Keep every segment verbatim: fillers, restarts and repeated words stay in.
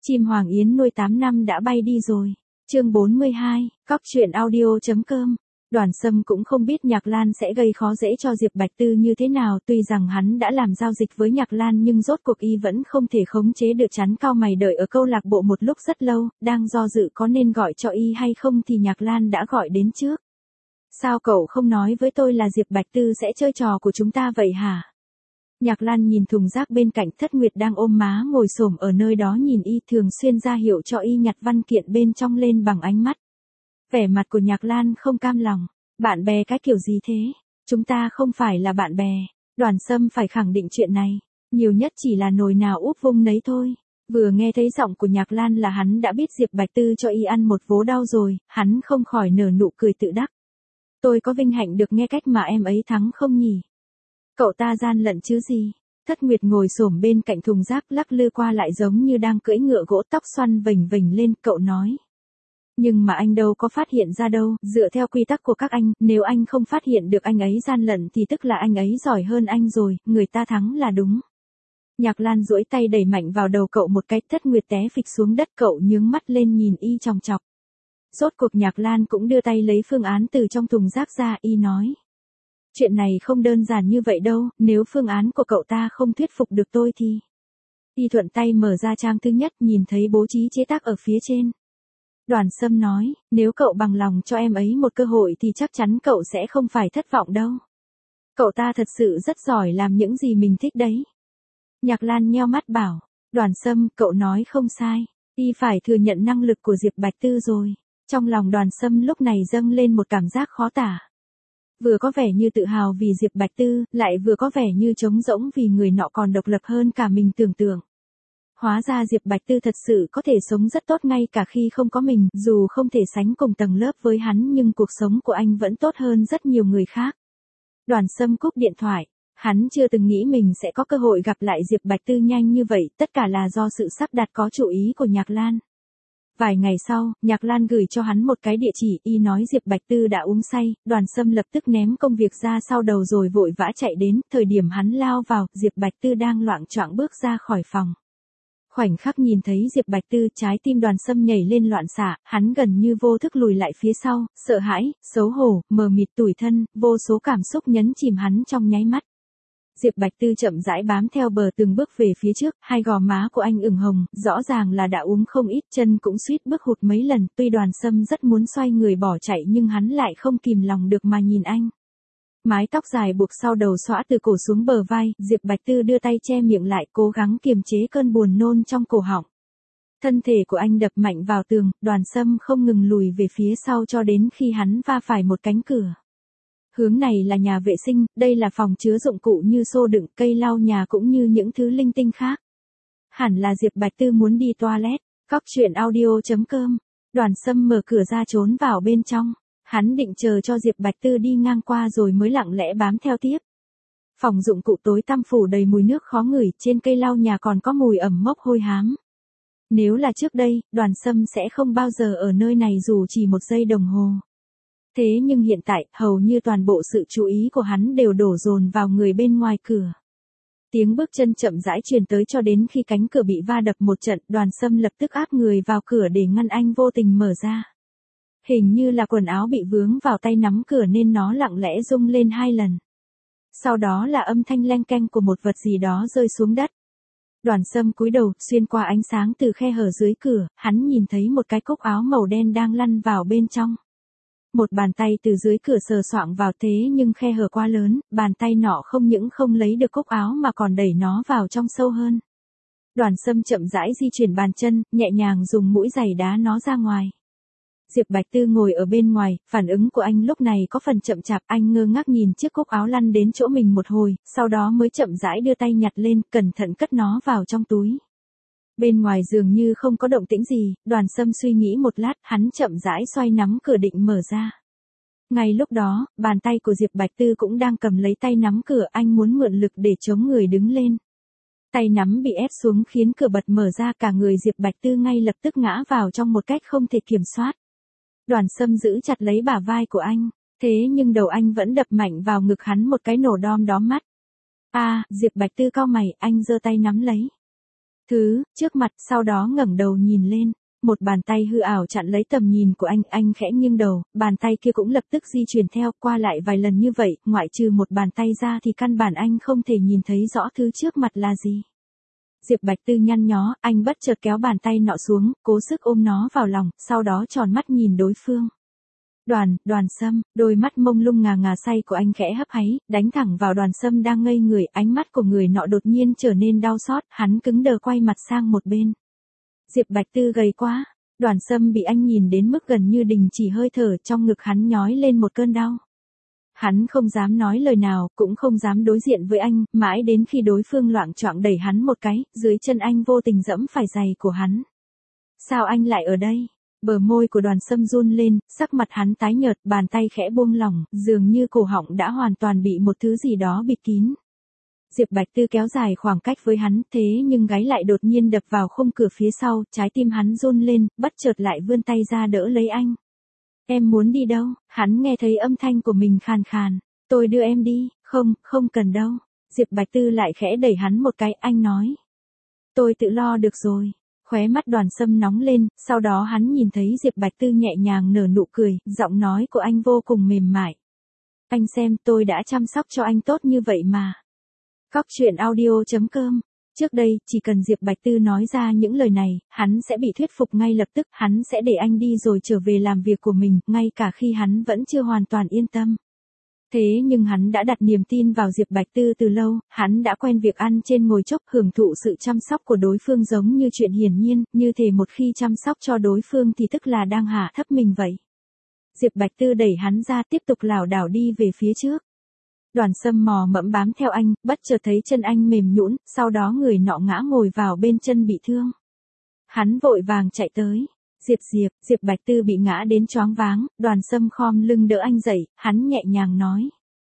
Chim Hoàng Yến nuôi tám năm đã bay đi rồi. Chương bốn mươi hai, cóc truyện audio.com. Đoàn Sâm cũng không biết Nhạc Lan sẽ gây khó dễ cho Diệp Bạch Tư như thế nào, tuy rằng hắn đã làm giao dịch với Nhạc Lan nhưng rốt cuộc y vẫn không thể khống chế được, chắn cau mày đợi ở câu lạc bộ một lúc rất lâu, đang do dự có nên gọi cho y hay không thì Nhạc Lan đã gọi đến trước. Sao cậu không nói với tôi là Diệp Bạch Tư sẽ chơi trò của chúng ta vậy hả? Nhạc Lan nhìn thùng rác bên cạnh, Thất Nguyệt đang ôm má ngồi xổm ở nơi đó nhìn y, thường xuyên ra hiệu cho y nhặt văn kiện bên trong lên bằng ánh mắt. Vẻ mặt của Nhạc Lan không cam lòng. Bạn bè cái kiểu gì thế? Chúng ta không phải là bạn bè. Đoàn Sâm phải khẳng định chuyện này. Nhiều nhất chỉ là nồi nào úp vung nấy thôi. Vừa nghe thấy giọng của Nhạc Lan là hắn đã biết Diệp Bạch Tư cho y ăn một vố đau rồi, hắn không khỏi nở nụ cười tự đắc. Tôi có vinh hạnh được nghe cách mà em ấy thắng không nhỉ? Cậu ta gian lận chứ gì? Thất Nguyệt ngồi xổm bên cạnh thùng rác lắc lư qua lại giống như đang cưỡi ngựa gỗ, tóc xoăn vểnh vểnh lên, cậu nói. Nhưng mà anh đâu có phát hiện ra đâu, dựa theo quy tắc của các anh, nếu anh không phát hiện được anh ấy gian lận thì tức là anh ấy giỏi hơn anh rồi, người ta thắng là đúng. Nhạc Lan duỗi tay đẩy mạnh vào đầu cậu một cái, Thất Nguyệt té phịch xuống đất, cậu nhướng mắt lên nhìn y chòng chọc. Rốt cuộc Nhạc Lan cũng đưa tay lấy phương án từ trong thùng rác ra, y nói. Chuyện này không đơn giản như vậy đâu, nếu phương án của cậu ta không thuyết phục được tôi thì... Y thuận tay mở ra trang thứ nhất, nhìn thấy bố trí chế tác ở phía trên. Đoàn Sâm nói, nếu cậu bằng lòng cho em ấy một cơ hội thì chắc chắn cậu sẽ không phải thất vọng đâu. Cậu ta thật sự rất giỏi làm những gì mình thích đấy. Nhạc Lan nheo mắt bảo, Đoàn Sâm, cậu nói không sai, y phải thừa nhận năng lực của Diệp Bạch Tư rồi. Trong lòng Đoàn Sâm lúc này dâng lên một cảm giác khó tả. Vừa có vẻ như tự hào vì Diệp Bạch Tư, lại vừa có vẻ như trống rỗng vì người nọ còn độc lập hơn cả mình tưởng tượng. Hóa ra Diệp Bạch Tư thật sự có thể sống rất tốt ngay cả khi không có mình, dù không thể sánh cùng tầng lớp với hắn nhưng cuộc sống của anh vẫn tốt hơn rất nhiều người khác. Đoàn Sâm cúp điện thoại, hắn chưa từng nghĩ mình sẽ có cơ hội gặp lại Diệp Bạch Tư nhanh như vậy, tất cả là do sự sắp đặt có chủ ý của Nhạc Lan. Vài ngày sau, Nhạc Lan gửi cho hắn một cái địa chỉ, y nói Diệp Bạch Tư đã uống say, Đoàn Sâm lập tức ném công việc ra sau đầu rồi vội vã chạy đến, thời điểm hắn lao vào, Diệp Bạch Tư đang loạng choạng bước ra khỏi phòng. Khoảnh khắc nhìn thấy Diệp Bạch Tư, trái tim Đoàn Sâm nhảy lên loạn xạ, hắn gần như vô thức lùi lại phía sau, sợ hãi, xấu hổ, mờ mịt, tủi thân, vô số cảm xúc nhấn chìm hắn trong nháy mắt. Diệp Bạch Tư chậm rãi bám theo bờ từng bước về phía trước, hai gò má của anh ửng hồng, rõ ràng là đã uống không ít, chân cũng suýt bước hụt mấy lần, tuy Đoàn Sâm rất muốn xoay người bỏ chạy nhưng hắn lại không kìm lòng được mà nhìn anh. Mái tóc dài buộc sau đầu xõa từ cổ xuống bờ vai, Diệp Bạch Tư đưa tay che miệng lại, cố gắng kiềm chế cơn buồn nôn trong cổ họng. Thân thể của anh đập mạnh vào tường, Đoàn Sâm không ngừng lùi về phía sau cho đến khi hắn va phải một cánh cửa. Hướng này là nhà vệ sinh, đây là phòng chứa dụng cụ như xô đựng, cây lau nhà cũng như những thứ linh tinh khác. Hẳn là Diệp Bạch Tư muốn đi toilet. Cóc truyện audio.com. Đoàn Sâm mở cửa ra trốn vào bên trong. Hắn định chờ cho Diệp Bạch Tư đi ngang qua rồi mới lặng lẽ bám theo tiếp. Phòng dụng cụ tối tăm phủ đầy mùi nước khó ngửi, trên cây lau nhà còn có mùi ẩm mốc hôi hám. Nếu là trước đây, Đoàn Sâm sẽ không bao giờ ở nơi này dù chỉ một giây đồng hồ. Thế nhưng hiện tại, hầu như toàn bộ sự chú ý của hắn đều đổ dồn vào người bên ngoài cửa. Tiếng bước chân chậm rãi truyền tới cho đến khi cánh cửa bị va đập một trận, Đoàn Sâm lập tức áp người vào cửa để ngăn anh vô tình mở ra. Hình như là quần áo bị vướng vào tay nắm cửa nên nó lặng lẽ rung lên hai lần. Sau đó là âm thanh leng keng của một vật gì đó rơi xuống đất. Đoàn Sâm cúi đầu, xuyên qua ánh sáng từ khe hở dưới cửa, hắn nhìn thấy một cái cúc áo màu đen đang lăn vào bên trong. Một bàn tay từ dưới cửa sờ soạng vào, thế nhưng khe hở quá lớn, bàn tay nọ không những không lấy được cúc áo mà còn đẩy nó vào trong sâu hơn. Đoàn Sâm chậm rãi di chuyển bàn chân, nhẹ nhàng dùng mũi giày đá nó ra ngoài. Diệp Bạch Tư ngồi ở bên ngoài, phản ứng của anh lúc này có phần chậm chạp, anh ngơ ngác nhìn chiếc cúc áo lăn đến chỗ mình một hồi, sau đó mới chậm rãi đưa tay nhặt lên, cẩn thận cất nó vào trong túi. Bên ngoài dường như không có động tĩnh gì, Đoàn Sâm suy nghĩ một lát, hắn chậm rãi xoay nắm cửa định mở ra. Ngay lúc đó, bàn tay của Diệp Bạch Tư cũng đang cầm lấy tay nắm cửa, anh muốn mượn lực để chống người đứng lên. Tay nắm bị ép xuống khiến cửa bật mở ra, cả người Diệp Bạch Tư ngay lập tức ngã vào trong một cách không thể kiểm soát. Đoàn Sâm giữ chặt lấy bả vai của anh, thế nhưng đầu anh vẫn đập mạnh vào ngực hắn một cái nổ đom đóm mắt. A, à, Diệp Bạch Tư cau mày, anh giơ tay nắm lấy. thứ, trước mặt, sau đó ngẩng đầu nhìn lên. Một bàn tay hư ảo chặn lấy tầm nhìn của anh, anh khẽ nghiêng đầu, bàn tay kia cũng lập tức di chuyển theo, qua lại vài lần như vậy, ngoại trừ một bàn tay ra thì căn bản anh không thể nhìn thấy rõ thứ trước mặt là gì. Diệp Bạch Tư nhăn nhó, anh bất chợt kéo bàn tay nọ xuống, cố sức ôm nó vào lòng, sau đó tròn mắt nhìn đối phương. Đoàn, Đoàn Sâm, đôi mắt mông lung ngà ngà say của anh khẽ hấp háy, đánh thẳng vào Đoàn Sâm đang ngây người, ánh mắt của người nọ đột nhiên trở nên đau xót, hắn cứng đờ quay mặt sang một bên. Diệp Bạch Tư gầy quá, Đoàn Sâm bị anh nhìn đến mức gần như đình chỉ hơi thở, trong ngực hắn nhói lên một cơn đau. Hắn không dám nói lời nào, cũng không dám đối diện với anh, mãi đến khi đối phương loạng choạng đẩy hắn một cái, dưới chân anh vô tình dẫm phải giày của hắn. Sao anh lại ở đây? Bờ môi của Đoàn Sâm run lên, sắc mặt hắn tái nhợt, bàn tay khẽ buông lỏng, dường như cổ họng đã hoàn toàn bị một thứ gì đó bịt kín. Diệp Bạch Tư kéo dài khoảng cách với hắn, thế nhưng gáy lại đột nhiên đập vào khung cửa phía sau, trái tim hắn run lên, bất chợt lại vươn tay ra đỡ lấy anh. Em muốn đi đâu? Hắn nghe thấy âm thanh của mình khàn khàn. Tôi đưa em đi, không, không cần đâu. Diệp Bạch Tư lại khẽ đẩy hắn một cái, anh nói. Tôi tự lo được rồi. Khóe mắt Đoàn Sâm nóng lên, sau đó hắn nhìn thấy Diệp Bạch Tư nhẹ nhàng nở nụ cười, giọng nói của anh vô cùng mềm mại. Anh xem, tôi đã chăm sóc cho anh tốt như vậy mà. Cóc truyện audio chấm com. Trước đây, chỉ cần Diệp Bạch Tư nói ra những lời này, hắn sẽ bị thuyết phục ngay lập tức, hắn sẽ để anh đi rồi trở về làm việc của mình, ngay cả khi hắn vẫn chưa hoàn toàn yên tâm. Thế nhưng hắn đã đặt niềm tin vào Diệp Bạch Tư từ lâu, hắn đã quen việc ăn trên ngồi chốc, hưởng thụ sự chăm sóc của đối phương giống như chuyện hiển nhiên, như thể một khi chăm sóc cho đối phương thì tức là đang hạ thấp mình vậy. Diệp Bạch Tư đẩy hắn ra tiếp tục lảo đảo đi về phía trước. Đoàn Sâm mò mẫm bám theo anh, bất chợt thấy chân anh mềm nhũn, sau đó người nọ ngã ngồi vào bên chân bị thương. Hắn vội vàng chạy tới. Diệp Diệp, Diệp Bạch Tư bị ngã đến choáng váng, Đoàn Sâm khom lưng đỡ anh dậy, hắn nhẹ nhàng nói.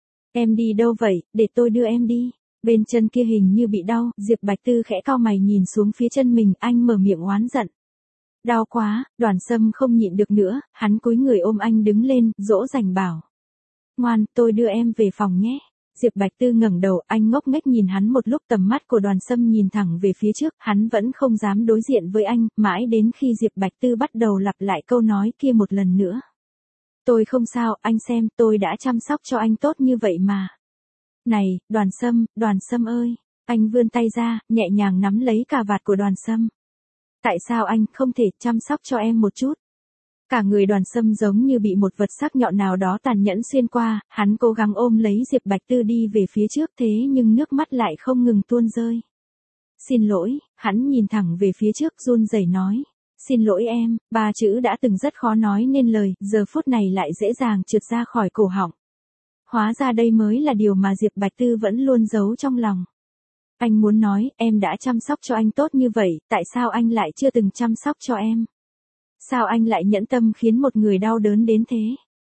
Em đi đâu vậy, để tôi đưa em đi. Bên chân kia hình như bị đau, Diệp Bạch Tư khẽ cau mày nhìn xuống phía chân mình, anh mở miệng oán giận. Đau quá, Đoàn Sâm không nhịn được nữa, hắn cúi người ôm anh đứng lên, dỗ dành bảo. Ngoan, tôi đưa em về phòng nhé. Diệp Bạch Tư ngẩng đầu, anh ngốc nghếch nhìn hắn một lúc, tầm mắt của Đoàn Sâm nhìn thẳng về phía trước, hắn vẫn không dám đối diện với anh, mãi đến khi Diệp Bạch Tư bắt đầu lặp lại câu nói kia một lần nữa. Tôi không sao, anh xem, tôi đã chăm sóc cho anh tốt như vậy mà. Này, Đoàn Sâm, Đoàn Sâm ơi. Anh vươn tay ra, nhẹ nhàng nắm lấy cà vạt của Đoàn Sâm. Tại sao anh không thể chăm sóc cho em một chút? Cả người Đoàn Sâm giống như bị một vật sắc nhọn nào đó tàn nhẫn xuyên qua, hắn cố gắng ôm lấy Diệp Bạch Tư đi về phía trước, thế nhưng nước mắt lại không ngừng tuôn rơi. Xin lỗi, hắn nhìn thẳng về phía trước run rẩy nói. Xin lỗi em, ba chữ đã từng rất khó nói nên lời, giờ phút này lại dễ dàng trượt ra khỏi cổ họng. Hóa ra đây mới là điều mà Diệp Bạch Tư vẫn luôn giấu trong lòng. Anh muốn nói, em đã chăm sóc cho anh tốt như vậy, tại sao anh lại chưa từng chăm sóc cho em? Sao anh lại nhẫn tâm khiến một người đau đớn đến thế?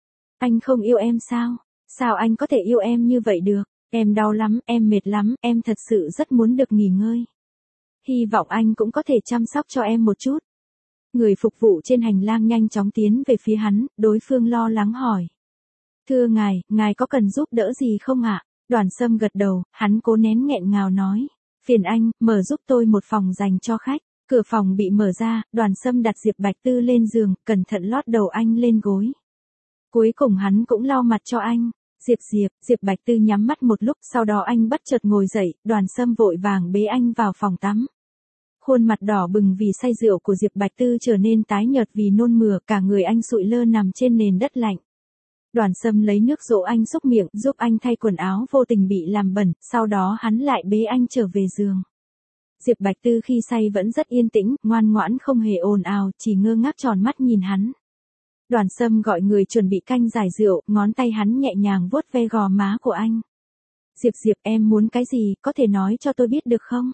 Anh không yêu em sao? Sao anh có thể yêu em như vậy được? Em đau lắm, em mệt lắm, em thật sự rất muốn được nghỉ ngơi. Hy vọng anh cũng có thể chăm sóc cho em một chút. Người phục vụ trên hành lang nhanh chóng tiến về phía hắn, đối phương lo lắng hỏi. Thưa ngài, ngài có cần giúp đỡ gì không ạ? Đoàn Sâm gật đầu, hắn cố nén nghẹn ngào nói. Phiền anh, mở giúp tôi một phòng dành cho khách. Cửa phòng bị mở ra, Đoàn Sâm đặt Diệp Bạch Tư lên giường, cẩn thận lót đầu anh lên gối. Cuối cùng hắn cũng lau mặt cho anh. Diệp Diệp, Diệp Bạch Tư nhắm mắt một lúc, sau đó anh bất chợt ngồi dậy, Đoàn Sâm vội vàng bế anh vào phòng tắm. Khuôn mặt đỏ bừng vì say rượu của Diệp Bạch Tư trở nên tái nhợt vì nôn mửa, cả người anh sụi lơ nằm trên nền đất lạnh. Đoàn Sâm lấy nước dỗ anh xúc miệng, giúp anh thay quần áo vô tình bị làm bẩn, sau đó hắn lại bế anh trở về giường. Diệp Bạch Tư khi say vẫn rất yên tĩnh, ngoan ngoãn không hề ồn ào, chỉ ngơ ngác tròn mắt nhìn hắn. Đoàn Sâm gọi người chuẩn bị canh giải rượu, ngón tay hắn nhẹ nhàng vuốt ve gò má của anh. Diệp Diệp, em muốn cái gì, có thể nói cho tôi biết được không?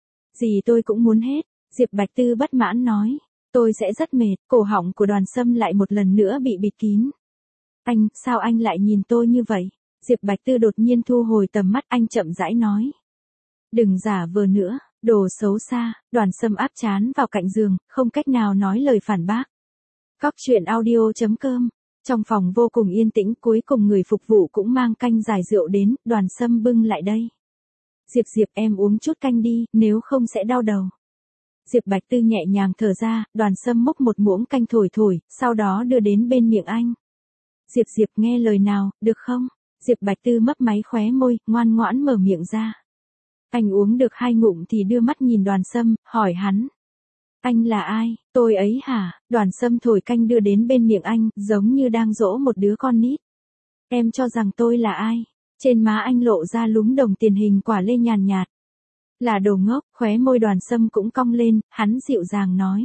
Gì tôi cũng muốn hết, Diệp Bạch Tư bất mãn nói. Tôi sẽ rất mệt, cổ họng của Đoàn Sâm lại một lần nữa bị bịt kín. Anh, sao anh lại nhìn tôi như vậy? Diệp Bạch Tư đột nhiên thu hồi tầm mắt, anh chậm rãi nói. Đừng giả vờ nữa, đồ xấu xa. Đoàn Sâm áp trán vào cạnh giường, không cách nào nói lời phản bác. Cóc truyện audio chấm com. Trong phòng vô cùng yên tĩnh, cuối cùng người phục vụ cũng mang canh giải rượu đến, Đoàn Sâm bưng lại đây. Diệp Diệp, em uống chút canh đi, nếu không sẽ đau đầu. Diệp Bạch Tư nhẹ nhàng thở ra, Đoàn Sâm múc một muỗng canh thổi thổi, sau đó đưa đến bên miệng anh. Diệp Diệp nghe lời nào, được không? Diệp Bạch Tư mấp máy khóe môi, ngoan ngoãn mở miệng ra. Anh uống được hai ngụm thì đưa mắt nhìn Đoàn Sâm, hỏi hắn. Anh là ai? Tôi ấy hả? Đoàn Sâm thổi canh đưa đến bên miệng anh, giống như đang dỗ một đứa con nít. Em cho rằng tôi là ai? Trên má anh lộ ra lúm đồng tiền hình quả lê nhàn nhạt. Là đồ ngốc, khóe môi Đoàn Sâm cũng cong lên, hắn dịu dàng nói.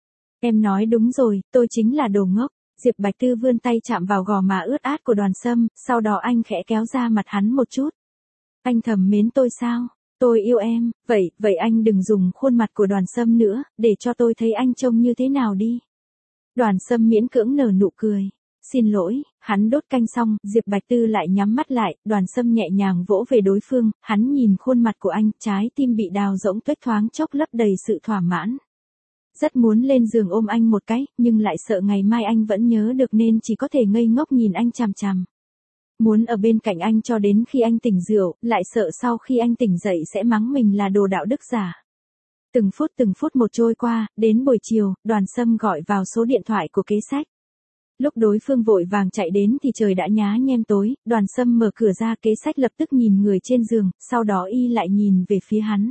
Em nói đúng rồi, tôi chính là đồ ngốc. Diệp Bạch Tư vươn tay chạm vào gò má ướt át của Đoàn Sâm, sau đó anh khẽ kéo ra mặt hắn một chút. Anh thầm mến tôi sao? Tôi yêu em, vậy, vậy anh đừng dùng khuôn mặt của Đoàn Sâm nữa, để cho tôi thấy anh trông như thế nào đi. Đoàn Sâm miễn cưỡng nở nụ cười. Xin lỗi, hắn đốt canh xong, Diệp Bạch Tư lại nhắm mắt lại, Đoàn Sâm nhẹ nhàng vỗ về đối phương, hắn nhìn khuôn mặt của anh, trái tim bị đào rỗng tuếch thoáng chốc lấp đầy sự thỏa mãn. Rất muốn lên giường ôm anh một cái, nhưng lại sợ ngày mai anh vẫn nhớ được nên chỉ có thể ngây ngốc nhìn anh chằm chằm. Muốn ở bên cạnh anh cho đến khi anh tỉnh rượu, lại sợ sau khi anh tỉnh dậy sẽ mắng mình là đồ đạo đức giả. Từng phút từng phút một trôi qua, đến buổi chiều, Đoàn Sâm gọi vào số điện thoại của kế sách. Lúc đối phương vội vàng chạy đến thì trời đã nhá nhem tối, Đoàn Sâm mở cửa ra, kế sách lập tức nhìn người trên giường, sau đó y lại nhìn về phía hắn.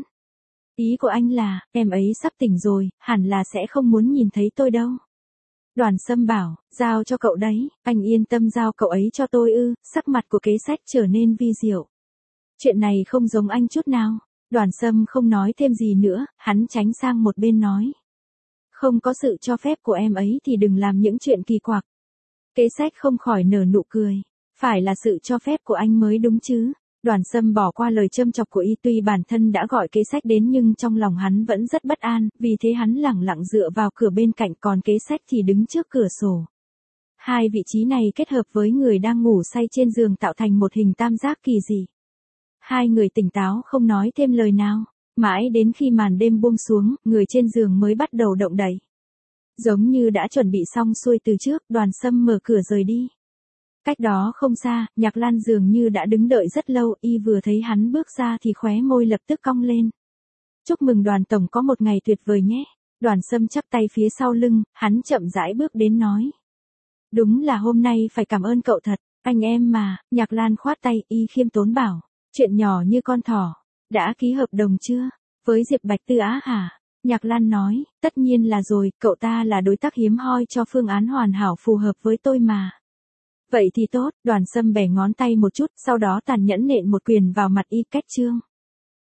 Ý của anh là, em ấy sắp tỉnh rồi, hẳn là sẽ không muốn nhìn thấy tôi đâu. Đoàn Sâm bảo, giao cho cậu đấy, anh yên tâm giao cậu ấy cho tôi ư, sắc mặt của kế sách trở nên vi diệu. Chuyện này không giống anh chút nào. Đoàn Sâm không nói thêm gì nữa, hắn tránh sang một bên nói. Không có sự cho phép của em ấy thì đừng làm những chuyện kỳ quặc. Kế sách không khỏi nở nụ cười. Phải là sự cho phép của anh mới đúng chứ. Đoàn Sâm bỏ qua lời châm chọc của y, tuy bản thân đã gọi kế sách đến nhưng trong lòng hắn vẫn rất bất an, vì thế hắn lẳng lặng dựa vào cửa bên cạnh, còn kế sách thì đứng trước cửa sổ. Hai vị trí này kết hợp với người đang ngủ say trên giường tạo thành một hình tam giác kỳ dị. Hai người tỉnh táo không nói thêm lời nào, mãi đến khi màn đêm buông xuống, người trên giường mới bắt đầu động đậy. Giống như đã chuẩn bị xong xuôi từ trước, Đoàn Sâm mở cửa rời đi. Cách đó không xa, Nhạc Lan dường như đã đứng đợi rất lâu, y vừa thấy hắn bước ra thì khóe môi lập tức cong lên. Chúc mừng Đoàn tổng có một ngày tuyệt vời nhé. Đoàn Sâm chắp tay phía sau lưng, hắn chậm rãi bước đến nói. Đúng là hôm nay phải cảm ơn cậu thật, anh em mà. Nhạc Lan khoát tay, y khiêm tốn bảo. Chuyện nhỏ như con thỏ. Đã ký hợp đồng chưa? Với Diệp Bạch Tư á hả? Nhạc Lan nói, tất nhiên là rồi, cậu ta là đối tác hiếm hoi cho phương án hoàn hảo phù hợp với tôi mà. Vậy thì tốt. Đoàn Sâm bẻ ngón tay một chút, sau đó tàn nhẫn nện một quyền vào mặt y. Kết chương.